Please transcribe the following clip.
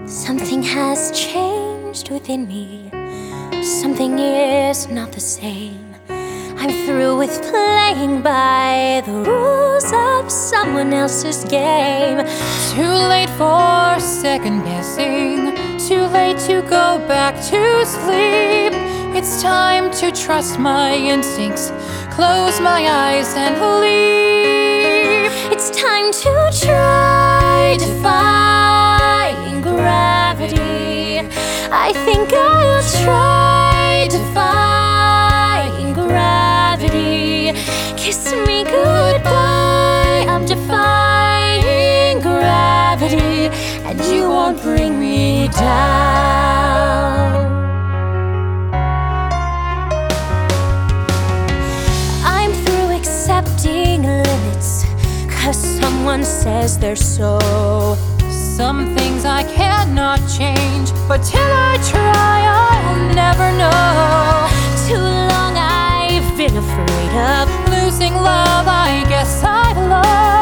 Something has changed within me. Something is not the same. I'm through with playing by the rules of someone else's game. Too late for second guessing. Too late to go back to sleep. It's time to trust my instincts. Close my eyes and leave. It's time to try defying gravity. I think I'll try defying gravity. Kiss me goodbye, I'm defying gravity, and you won't bring me down. I'm through accepting limits, 'cause someone says they're so. Some things I cannot change, but till I try, I'll never know. Too long I've been afraid of Losing love, I guess I love.